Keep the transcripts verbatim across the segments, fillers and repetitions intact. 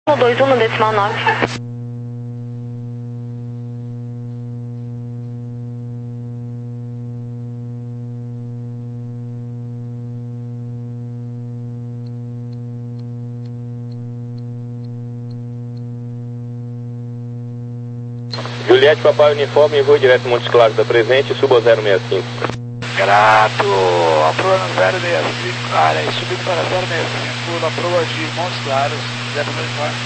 dois um no decimal nove. Juliette, Papai Uniforme, voo direto Montes Claros da Presente, suba zero seis cinco. Grato, a proa zero seis cinco, área, subindo para zero seis cinco, na proa de Montes Claros, zero dois quatro.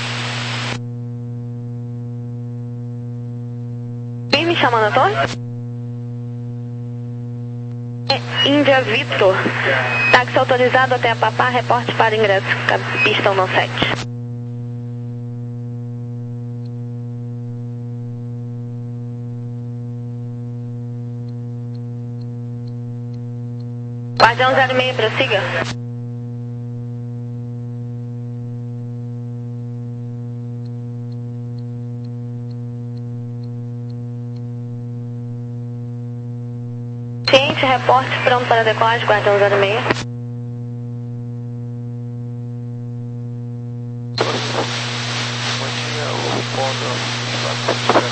Quem me chama na torre? É Índia Vitor. Táxi autorizado até a Papá, reporte para ingresso, pista um sete. Guardião zero seis, prossiga. Ciente, reporte pronto para decolagem, Guardião zero seis. Bom dia, o Condor.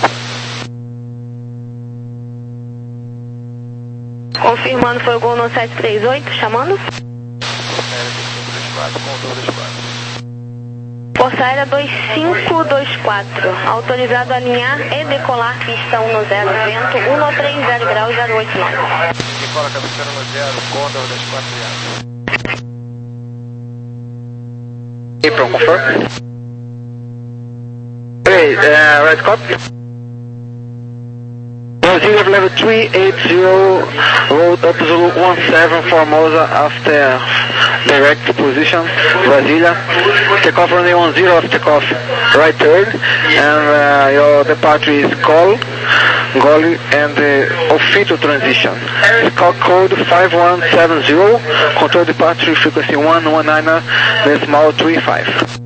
Confirmando, foi o gol no sete três oito, chamando? Força Aérea dois cinco dois quatro, autorizado a alinhar e decolar pista um zero, vento um três zero graus zero oito nove. Decola cabeceira no zero, Condor dois quatro. April, confirm. Hey, uh, right copy. Zero level three eight zero, road up Zulu one seven Formosa after direct position, Brasilia. Takeoff runway one zero after takeoff, right turn, and uh, your departure is Gol, Goli and uh, Ofito transition. Scout code five one seven zero, control departure frequency one one nine decimal three five.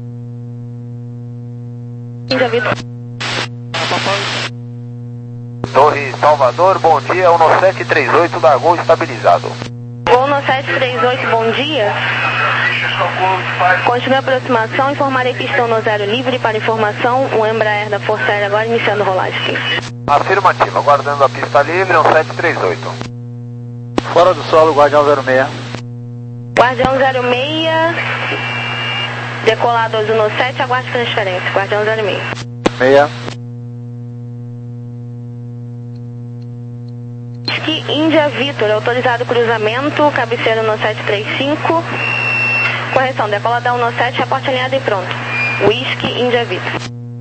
Torre Salvador, bom dia, um sete três oito da Gol estabilizado. Gol no sete três oito, bom dia. Continue a aproximação, informarei pista um zero livre para informação, o Embraer da Força Aérea agora iniciando rolagem. Afirmativa, aguardando a pista livre, um sete três oito. Fora do solo, Guardião zero seis. Guardião zero seis, decolado azul no sete, aguarde transferência, Guardião zero seis. Meia. Índia Vitor, autorizado cruzamento, cabeceira no sete três cinco. Correção, decoladão no sete, reporte alinhado e pronto. Whisky, Índia Vitor.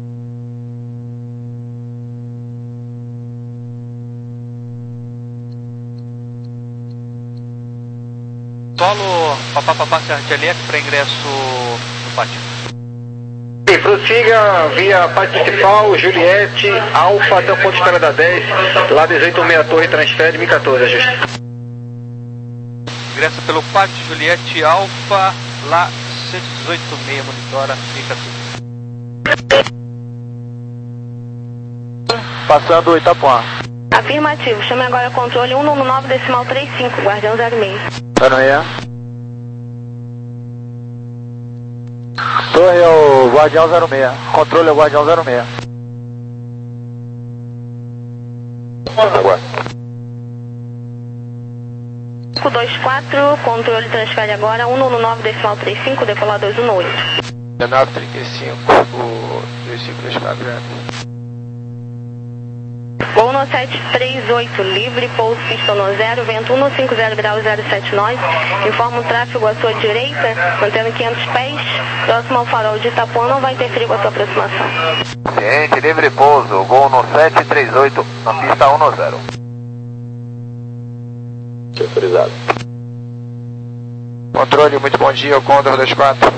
Solo, papá, papá, Serra Elétrico para ingresso no pátio. E prossiga via parte principal, Juliette, Alfa até o ponto de espera da dez, lá dezoito sessenta e seis Torre, transfere, M quatorze, ajuste. Ingressa pelo pátio, Juliette, Alfa, lá cento e dezoito seis, monitora, M quatorze. Passando o Itapuã. Afirmativo, chame agora controle um nove decimal trinta e cinco, Guardião zero seis. zero seis. Torre é o Guardião zero seis, controle é o Guardião zero seis. Aguarde. cinco dois quatro, controle transfere agora um nove decimal trinta e cinco, decolar dois um oito. dezenove trinta e cinco, o dois cinco dois quatro. Gol no sete três oito, livre, pouso pista no zero, vento um cinco zero graus zero sete nove, informa o tráfego à sua direita, mantendo quinhentos pés, próximo ao farol de Itapuã, não vai interferir com a sua aproximação. Ciente, livre pouso, Gol no sete três oito, na pista um zero. Autorizado. Controle, muito bom dia, o Condor dois quatro.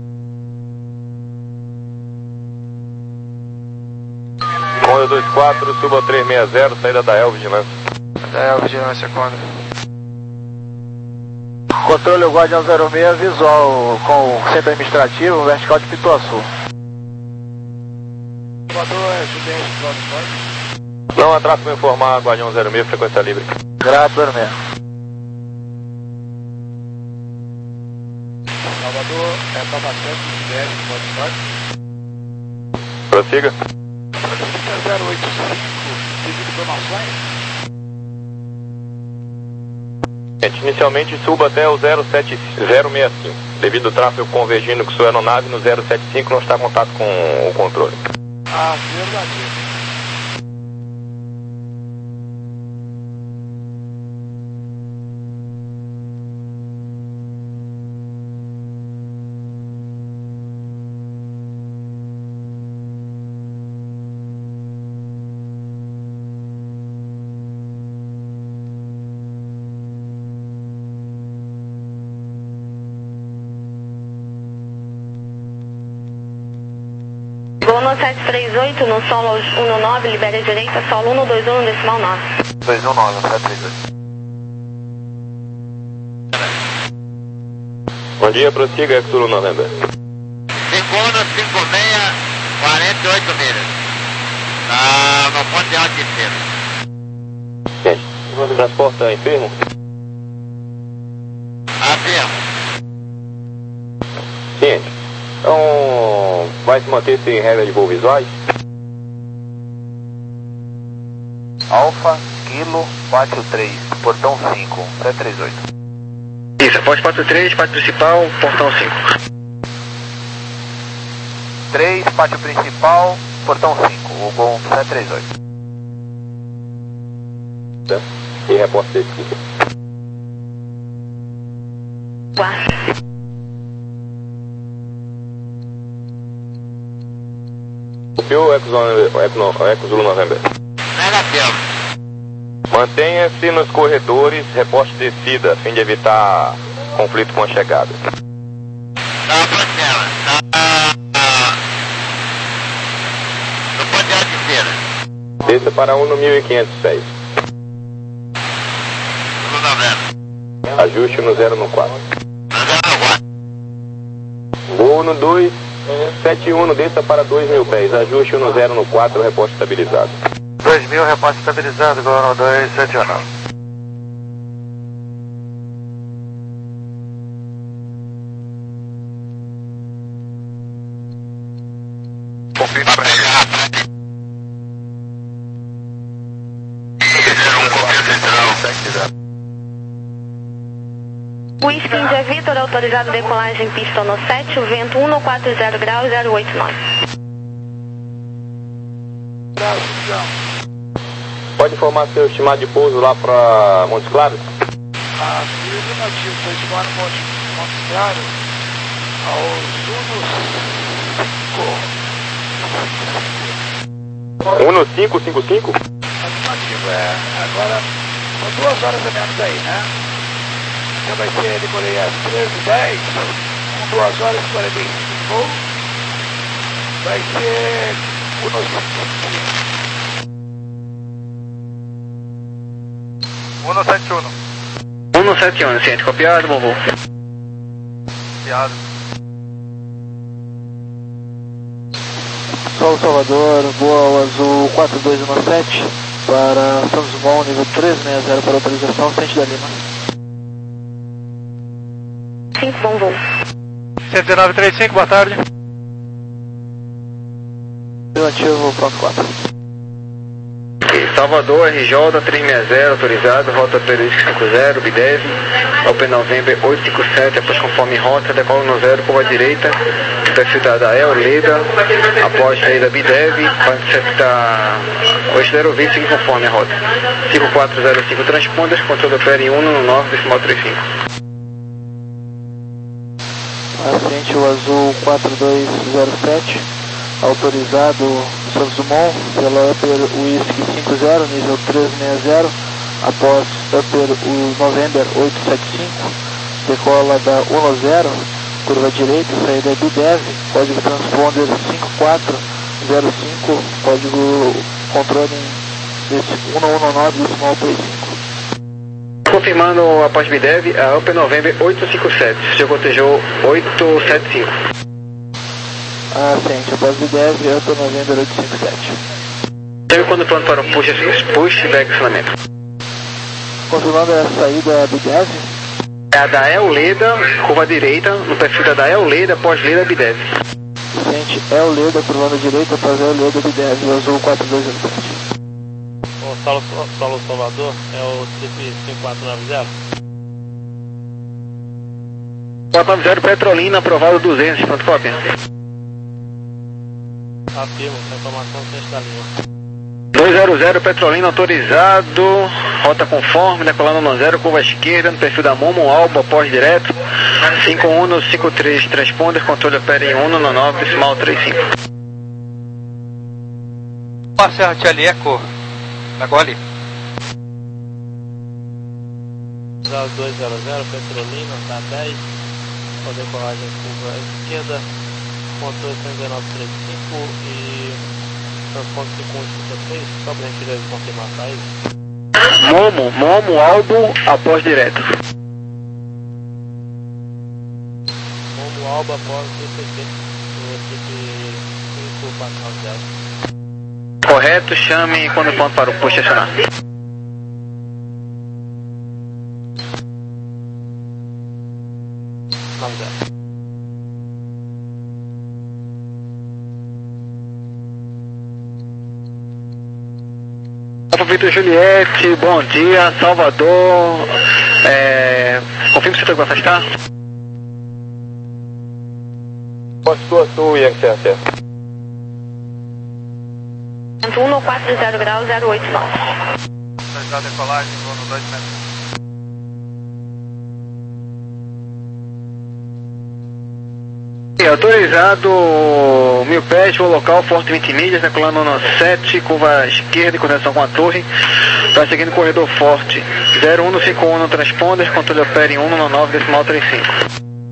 Condor dois quatro, suba três seis zero, saída da El Vigilância. Da El Vigilância, Condor. Controle, o Guardião zero seis, visual com o centro administrativo, vertical de Pituaçu. Não, atraso para informar, Guardião zero seis, frequência livre. Grato, zero seis. Salvador, é Papa Santos, dez, pode Prossiga. zero oito cinco, devido informações. Inicialmente suba até o zero sete zero seis cinco. Devido ao tráfego convergindo com sua aeronave no zero sete cinco, não está em contato com o controle. Ah, verdadeiro. Gol no sete três oito, no solo um nove, libere a direita, solo um dois um, decimal nove. dois um nove, sete três oito. Bom dia, prossiga, Eco Zulu November. cinco um cinco seis, quarenta e oito milhas. Ah, no ponto de alticeiro. Gente, transporta enfermo? Afirmo. Ciente. Então, vai se manter sem regra de voo visuais? Alfa, Kilo, quatro três, portão cinco, sete três oito. Isso, após quatro três, pátio principal, portão cinco. três, pátio principal, portão cinco, o Gol sete três oito. Tá. E reporte aqui. Quatro. Copiou, Eco Zulu, Eco, Eco Zulu November. Negativo. Mantenha-se nos corredores, reporte descida, a fim de evitar conflito com a chegada. Tá, Pantera. Tá. No ponto de alticeiro. Desça para um no mil e quinhentos pés. Zulu November. Ajuste no zero no quatro. zero quatro. Voo no dois sete um, desça para dois mil pés. Ajuste no zero no quatro, reporte estabilizado. dois mil, reporte estabilizado, Gol no dois sete um. Confirma pra pegar. Fizeram um copia central. Whisky India Vitor, autorizado decolagem pista no sete, o vento um no quatro zero graus, zero oito nove. Pode informar seu estimado de pouso lá para Montes Claros? Afirmativo, estou estimando Montes, Montes Claros aos um no cinco cinco cinco? Afirmativo, é. Agora, são duas horas a menos aí, né? Então vai ser, ele colei às treze e dez, com duas horas e quarenta e cinco de voo. Vai ser um no cinco. um no sete um. um no sete um, ciente, copiado, bom voo. Copiado. Sol Salvador, voa ao azul quatro dois um sete para Santos Dumont, nível trezentos e sessenta para autorização, Centro da Lima. cinco, bom voo. cento e nove trinta e cinco, boa tarde. Ativo, pronto quatro. Salvador, R J três seis zero, autorizado, rota periodística cinco zero, B dez, Open November oito cinco sete, após conforme rota, decola no zero, curva direita, perfil da El Leda, após saída B dez, para interceptar oito zero vinte, seguir conforme a rota. cinco quatro zero cinco transponders, controle opera um no nove, decimal trinta e cinco. Ascente o azul quatro dois zero sete, autorizado Santos Dumont pela Upper Whisky cinco zero, nível trezentos e sessenta, após Upper November oito sete cinco, decola da um zero, curva direita, saída do D E V, código transponder cinco quatro zero cinco, código controle desse um um nove, decimal trinta e cinco. Confirmando após B dez, a Open November oito cinco sete, seu cotejou oito sete cinco. Ascente, após B dez, Upper November oito cinco sete. Chega quando pronto para o push, push e acionamento. Confirmando a saída B dez. É a da El Leda, curva direita, no perfil da El Leda, após Leda B dez. Ascente, sete, El Leda, curvando à direita, após El Leda do D E V, Azul quatro dois zero sete. O Saulo, Saulo Salvador, é o trip cinco quatro nove zero. quatro nove zero Petrolina, aprovado duzentos, pronto, cópia. Afirmo, informação centro da linha. dois zero zero Petrolina, autorizado, rota conforme, decolando no zero, curva esquerda, no perfil da Momo, Alba, pós direto, cinco um cinco três, transponder, controle opera em um no nove, decimal trinta e cinco. Marcelo Tchali, Eco, na Gole. dois zero zero Petrolina, tá dez, com decolagem curva esquerda, controle cento e nove trinta e cinco e transponder cinco um cinco três, só pra gente confirmar a saída. Momo, Momo, Albo, após direto. Momo, Alba, após D C T, no trip cinco quatro nove zero. Correto, chame quando o ponto para o posto estacionar. nove zero. Vitor Juliette, bom dia, Salvador, é... confirma se você vai afastar? Posto Sul, Yankee Center. um no quatro zero grau zero oito nove. Já decolagem, vou no dois metros. Autorizado mil pés, voo local, forte vinte milhas, decolando no sete, curva esquerda em conexão com a torre, está seguindo o corredor forte, zero um cinco um no transponder, controle opera em um no nove, decimal trinta e cinco.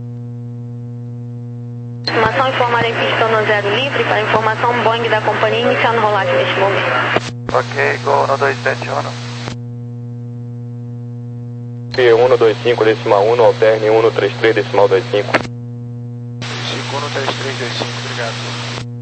Informação informada em pista no zero livre, para informação Boeing da companhia iniciando rolagem neste momento. Ok, go no dois sete um. P um no dois cinco, decimal um, alterne um no trinta e três, decimal vinte e cinco. cinco no três três dois cinco, obrigado.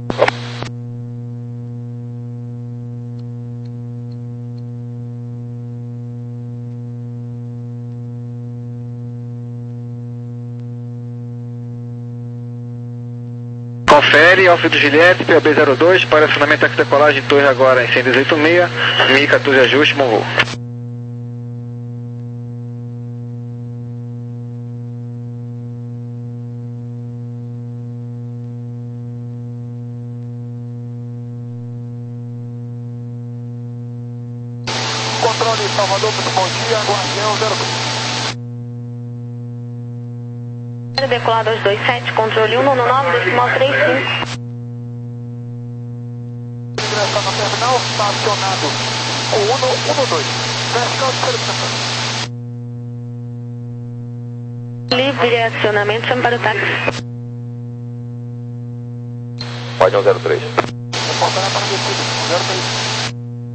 Confere, Alfa do Juliette, P O B zero dois, para acionamento aqui decolagem de torre agora em cento e dezoito seis, mil quatorze ajuste, bom voo. Controle Salvador, bom dia, Guardião zero. Decolar dois dois sete, controle um no nove, decimal trinta e cinco. Direção no terminal, está acionado. O um no dois. Vertical de seleção. Livre acionamento, chame para o táxi. Pode um zero três. Reportando para o descido, zero três.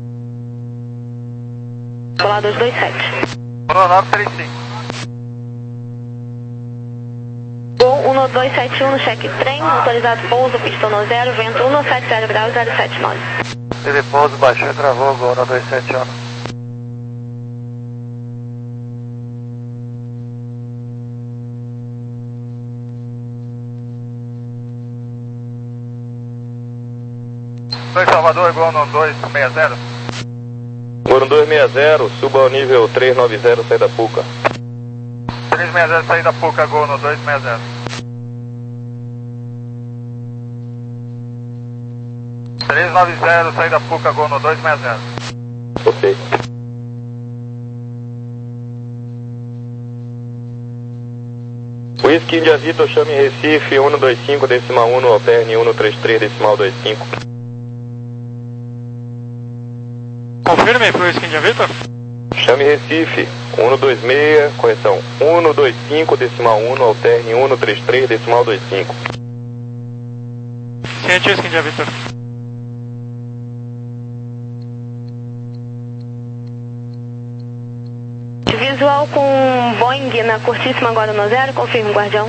Decolar dois dois sete. nove trinta e cinco. Gol um no dois sete um no cheque trem, autorizado pouso, pistão no zero, vento um no sete zero grau zero sete nove. Teve pouso, baixou e travou, gol no dois sete um. dois Salvador, igual no dois seis zero. Gol no dois seis zero, suba ao nível três nove zero, saída Puca. três seis zero, saída Puca, gol no dois seis zero. três nove zero, saída Puca, gol no dois seis zero. Ok. Whisky India Vitor, chame Recife, um no dois cinco, decimal um, alterne um no trinta e três, decimal vinte e cinco. Confirme para o Whisky India Vitor. Chame Recife, um no dois seis, correção, um no dois cinco, decimal um, alterne um no trinta e três, decimal vinte e cinco. Ciente Whisky India Vitor. Visual com Boeing na curtíssima agora no zero, confirme, Guardião.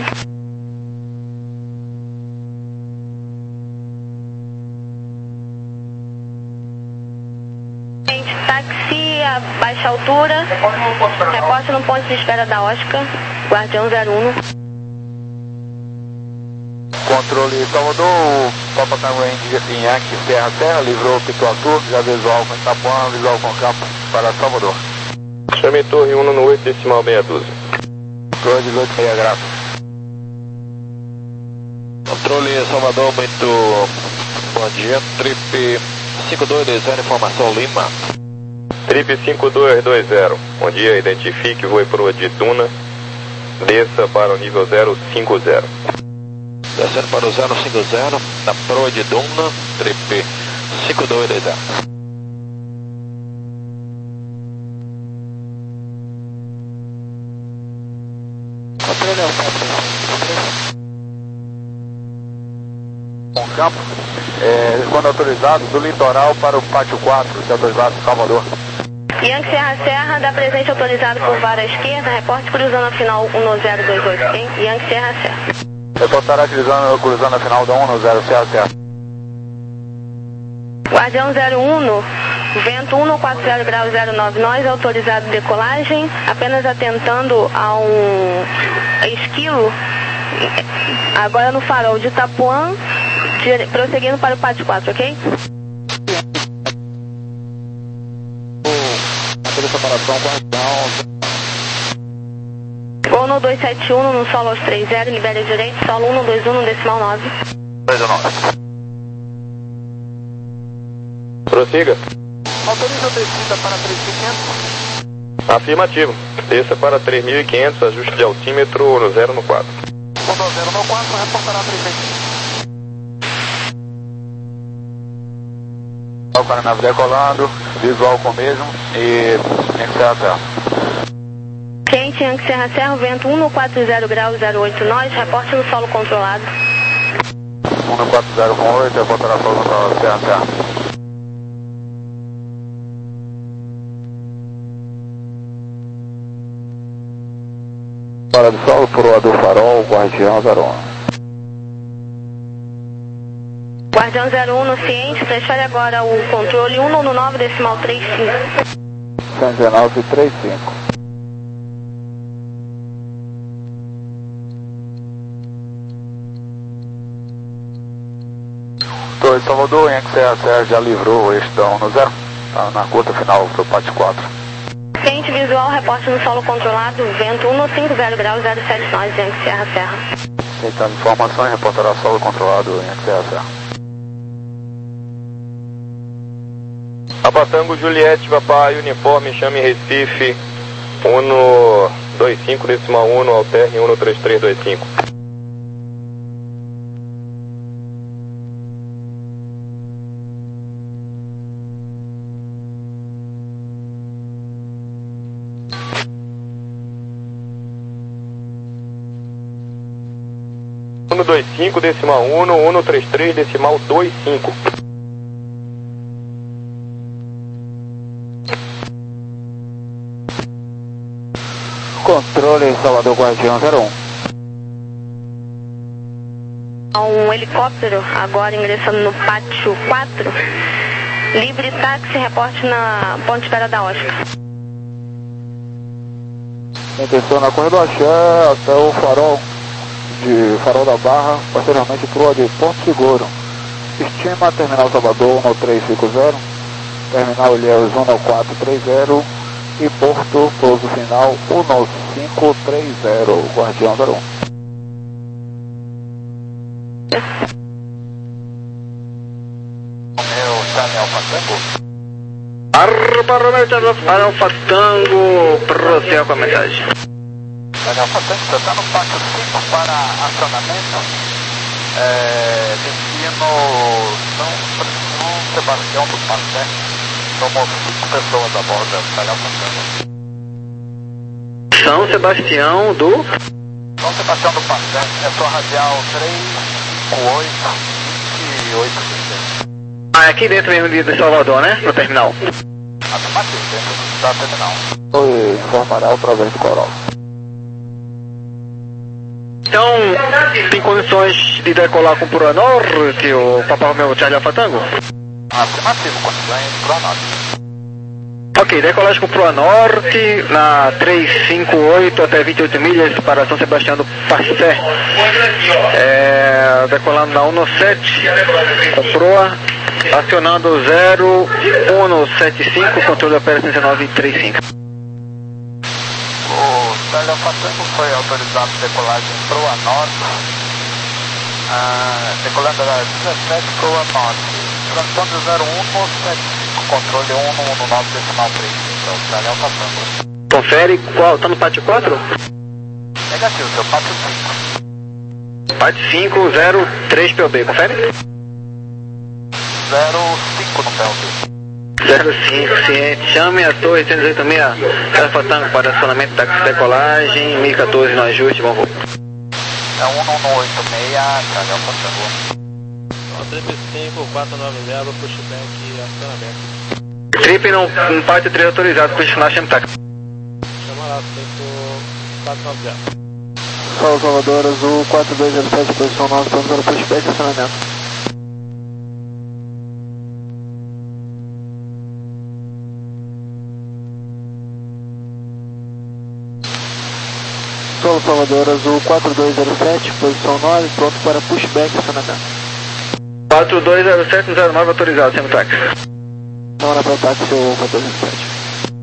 Táxi a baixa altura, reporte no ponto de espera da Oscar, Guardião zero um. Controle Salvador, o Papa Tango em Yankee Serra Serra, livrou o Pito Azul, já visual com Itapuã, visual com campo para Salvador. Chame Torre um no oito decimal meia dúzia. Torre dezoito meia graça. Controle Salvador, muito bom dia, Trip cinco dois dois zero, informação Lima. Trip cinco dois dois zero, bom dia, identifique, voe para o de Duna, desça para o nível zero cinco zero. Descendo para o zero cinco zero, na proa de Duna, Trip cinco dois dois zero. Controle Alfa. Com campo, é, quando autorizado, do litoral para o pátio quatro, se autorizado, Salvador. Yankee Serra Serra, dá presente autorizado por vara esquerda, reporte cruzando a final um no zero dois oito, ok? Yankee Serra Serra. Reportará cruzando, cruzando a final da um no zero Serra Serra. Guardião zero um, vento um no quatro zero grau zero nove, nós, autorizado decolagem, apenas atentando a um esquilo, agora no farol de Itapuã, dire... prosseguindo para o pátio quatro, ok? Separação, guardião. Voo no dois sete um, no solo aos três zero, libere direito, solo um no dois um, no decimal nove. dois nove. Prossiga. Autoriza a descida para três mil e quinhentos. Afirmativo. Desça para três mil e quinhentos, ajuste de altímetro no zero no quatro. Condor zero no quatro, reportará três mil e quinhentos. O Caranave decolando, visual com o mesmo e Yankee Serra Serra. Quente, Yankee Serra Serra, vento um no quatro zero grau zero oito, nós, reporte no solo controlado. um no quatro zero com oito, reportará solo controlado, Serra Serra. Para de solo, proa do farol, Guardião zero um. Guardião zero um no ciente, transfere agora o controle um no nove decimal três cinco. cento e dezenove, trinta e cinco. Torre Salvador, Yankee Serra Serra já livrou o eixo da um no zero, tá na curta final do pátio quatro. Ciente visual, reporte no solo controlado, vento um no cinco zero grau zero sete, nós, Yankee Serra Serra. Aceitando informações, reportará solo controlado, Yankee Serra Serra. Abatango Juliette, papai, uniforme, chame Recife, um no dois cinco decimal um, alterne um no três três dois cinco. um no dois cinco decimal um, um no três três decimal dois cinco. Controle Salvador, Guardião zero um. Um helicóptero agora ingressando no pátio quatro. Livre táxi, reporte na ponte Vera da Oscar. Intenção na corredor Axé até o farol de Farol da Barra, posteriormente proa de Ponto Seguro. Estima Terminal Salvador um no três cinco zero, Terminal Ilhéus um no quatro três zero e Porto, pouso final um no cinco três zero, Guardião zero um. Meu Charlie Alfa Tango. Arroba Romeo Alfa Tango, prossiga com a mensagem. Charlie Alfa Tango, você está no pátio cinco para acionamento, é, destino São, São Sebastião do Passé. Tomou cinco pessoas a bordo do Charlie Alfa Tango. São Sebastião do... São Sebastião do Passé, é sua radial três cinco oito, vinte e oito. Ah, é aqui dentro mesmo de Salvador, né? No terminal. Afirmativo, dentro da terminal. Oi, informará através do coral. Então, tem condições de decolar com Proa Norte, o Papai Romeo Charlie Alfa Tango? Afirmativo, condições Proa Norte. Ok, decolagem com proa norte, na trezentos e cinquenta e oito até vinte e oito milhas para São Sebastião do Passé. É, decolando na cento e sete com proa, acionando zero um sete cinco, controle da operação dezenove trinta e cinco. O Célio Fatango foi autorizado a decolagem proa norte, ah, decolando da dezessete proa norte, transpondendo zero um sete cinco, controle um um nove decimal três, então o Célio Fatango. Confere, qual? Tá no pátio quatro? Negativo, seu pátio cinco. Pátio cinco, zero três P O B, confere? zero cinco no P O B. zero cinco, ciente. Chame a torre cento e oito seis, Alfa Tango para acionamento da decolagem, mil e quatorze no ajuste, bom voo. É um um oito seis, Célio Fatango. trinta e cinco, quatrocentos e noventa, pushback e acionamento. Trip no, no pátio três autorizado, posicionar chame táxi. Chama lá, cinco, quatrocentos e noventa. Sol Salvador, Azul quatro dois zero sete, posição nove, estamos para pushback e acionamento. Sol Salvador, Azul quatro dois zero sete, posição nove, pronto para pushback e acionamento. quatro dois zero sete zero nove autorizado, chame táxi. Não era para táxi ou quatro dois zero sete.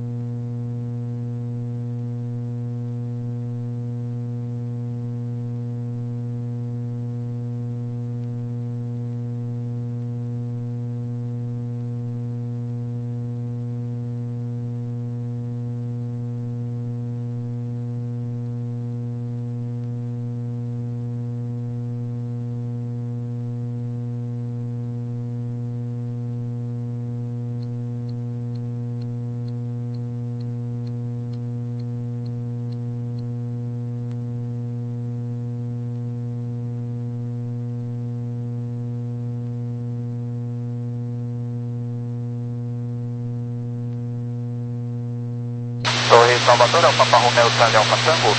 Torre Salvador, é o Papa Romeo, Célio Fatango.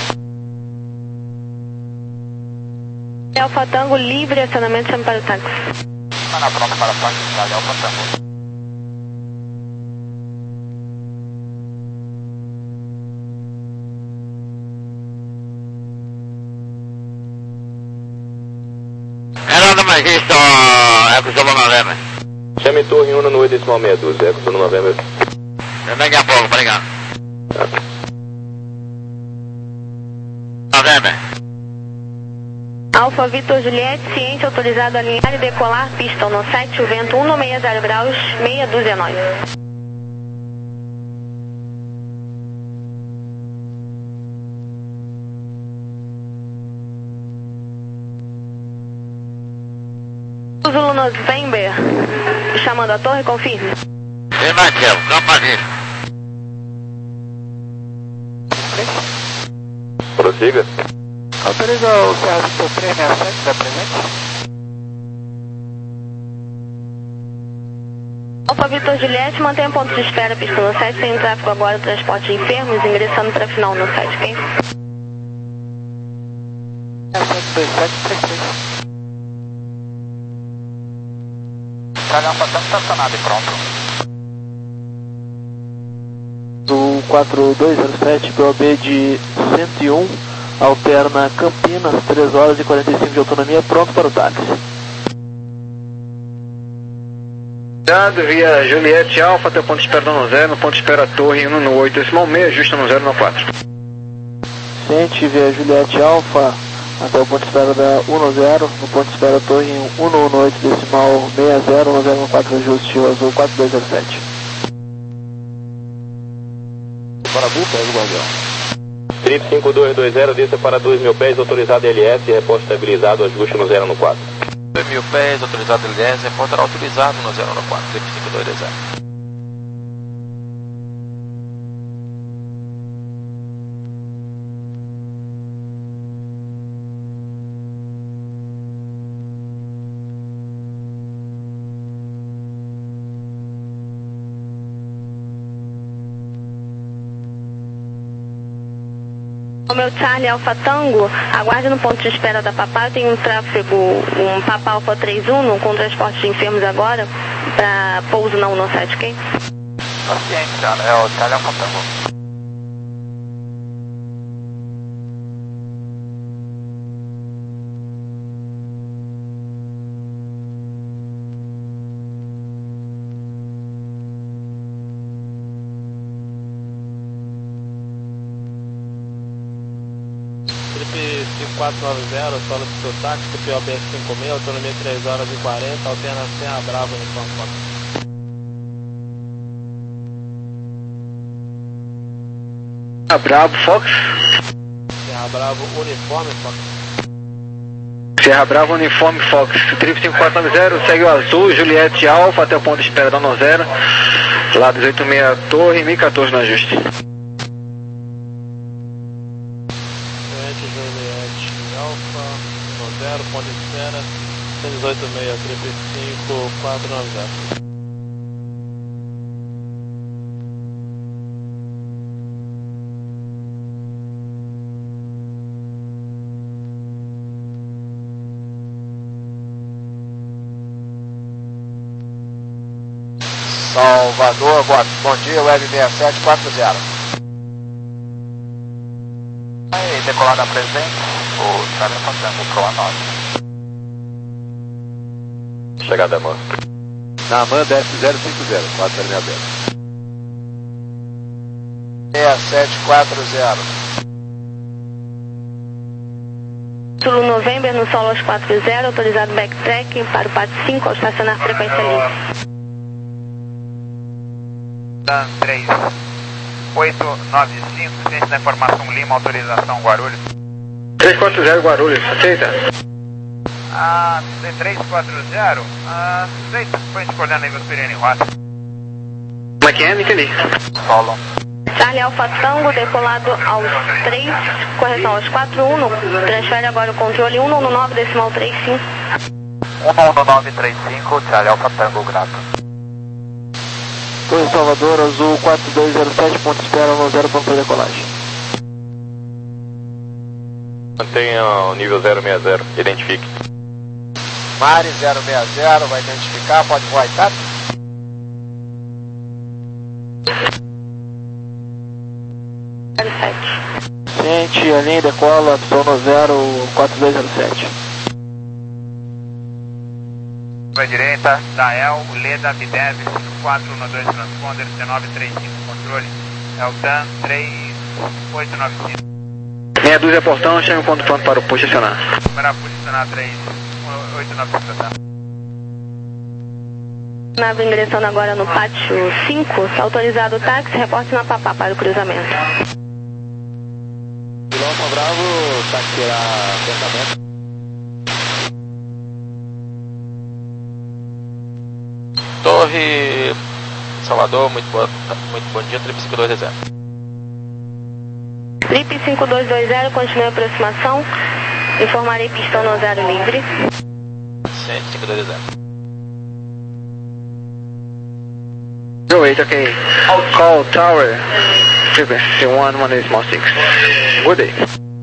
Alfa Tango livre, acionamento chama para o táxi. Ana pronta para táxi, Célio Fatango. Geraldo Magista, Eco Solo Novembro. Chame torre um no oito decimal meia dúzia, Eco Solo Novembro. Daqui a pouco, obrigado. Novembro. Alfa Vitor Juliette, ciente, autorizado a alinhar e decolar, pista no sete, o vento um seis zero graus, meia dúzia nós. Zulu November, chamando a torre, confirme. Afirmativo, campo avista. Prossiga. Autoriza o C R Vitor três seis sete, da presente? Alfa Vitor Juliette, mantenha ponto de espera, pista no sete, sem tráfego agora, transporte de enfermos, ingressando para final no sete, ok? É sete dois sete três três. Célio Fatango estacionado e pronto. Do quatro dois zero sete, P O B de cento e um, alterna Campinas, três horas e quarenta e cinco de autonomia, pronto para o táxi. Dado via Juliette Alfa, até o ponto de espera no zero, no ponto de espera Torre um no oito, decimal meia, ajusta no zero no quatro. Ciente via Juliette Alfa, até o ponto de espera da um no zero, no ponto de espera Torre um no oito, decimal meia zero, no zero no quatro, ajuste o Azul quatro dois zero sete. Para a Buca, é o Guardião. Trip cinco dois dois zero, desça para dois mil pés, autorizado L S, reposto estabilizado, ajuste no zero no quatro. dois mil pés, autorizado L S, repórter autorizado no zero no quatro, Trip cinco dois dois zero. O meu Charlie Alfa Tango, aguarde no ponto de espera da Papá, tem um tráfego, um Papa Alfa três um com transporte de enfermos agora, para pouso na cento e sete, ok? Paciente, cara, é o Charlie Alpha Tango. cinco quatro nove zero, solo do seu táxi, T P O B S cinco seis, autonomia três horas e quarenta, alterna Serra Bravo, uniforme Fox. Serra Bravo, Fox? Serra Bravo, uniforme Fox. Serra Bravo, uniforme Fox. Trip cinco quatro nove zero, segue o azul, Juliette Alfa, até o ponto de espera da Nozero. Lá dezoito seis seis Torre, mil e quatorze no ajuste. Zero, ponto de espera, cento e dezoito seis, trip cinco quatro nove zero. Salvador, boa, bom dia, Web seis sete quatro zero. Aí, decolada presente, o Charlie Alpha Tango Pro A nove. Chegada a Man. Na Man D S zero cinco zero, quatro zero seis zero. seis sete quatro zero. Zulu November no solo aos quatro zero, autorizado backtrack para o P A T cinco ao estacionar frequência livre. Dan três oito nove cinco, ciente da informação Lima, autorização Guarulhos. três quatro zero Guarulhos, aceita? Ah, três quatro zero, ah, aceita, foi de coordenar nível superior em rota. Como é que é, Micheli? Solo. Charlie Alpha Tango, decolado aos três, correção aos quatro um, transfere agora o controle um um nove decimal três cinco. um um nove três cinco, Charlie Alpha Tango, grato. Torre Salvador, azul quatro dois zero sete, ponto de espera no zero para decolagem. Mantenha o nível zero seis zero, identifique. Mari zero seis zero, vai identificar, pode voar I T A P? zero sete. Ciente, a linha decola, opção no zero quatro dois zero sete. Para a direita, Dael, Leda, Bidev, cinco quatro um dois transponder, C nove três cinco controle, Eltan três oito nove cinco. Meia dúzia portão, chame o ponto pronto para o posicionar. Para posicionar três oito nove cinco, tá? Nave ingressando agora no pátio cinco, está autorizado o táxi, reporte na Papá para o cruzamento. Piloto Bravo, táxi a acertamento. Torre Salvador, muito, boa, muito bom dia, Trip cinco dois zero. Trip cinco dois dois zero, continue a aproximação. Informarei pistão no zero livre. cinco dois zero. zero oito, ok. Call Tower, frequency one one eight small six. Good day.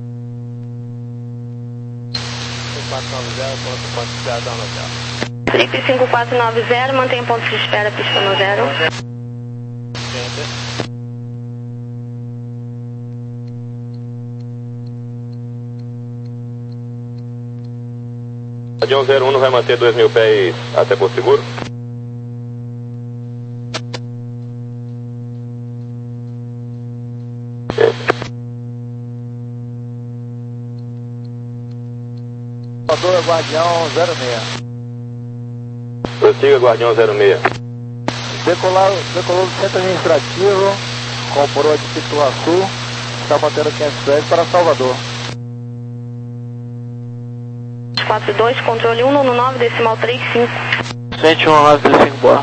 cinco quatro nove zero, ponto ponto de espera da Nozero. Trip cinco quatro nove zero, mantém ponto de espera, pista no zero. Guardião zero um não vai manter dois mil pés até Porto Seguro? Salvador, Guardião zero seis. Prossiga, Guardião zero seis. Decolar, decolou do centro administrativo, comprou de Pituaçu, está mantendo quinhentos pés para Salvador. quatro dois, controle um um nove decimal três cinco. cento e um nove três cinco, boa.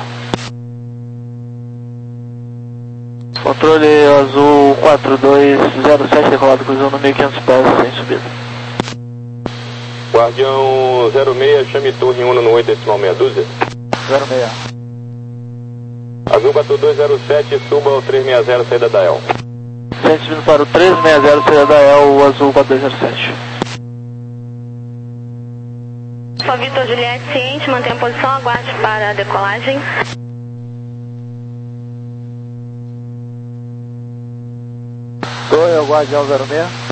Controle azul quatro dois zero sete, decolado cruzando mil e quinhentos pés, sem subida. Guardião zero seis, chame torre um no oito decimal meia dúzia. zero seis. Azul quatro dois zero sete, suba ao três seis zero, saída da El. cem subindo para o três seis zero, saída da El, o azul quatro dois zero sete. Alfa Vitor Juliette, ciente, mantém a posição, aguarde para a decolagem. Torre ao Guardião zero seis.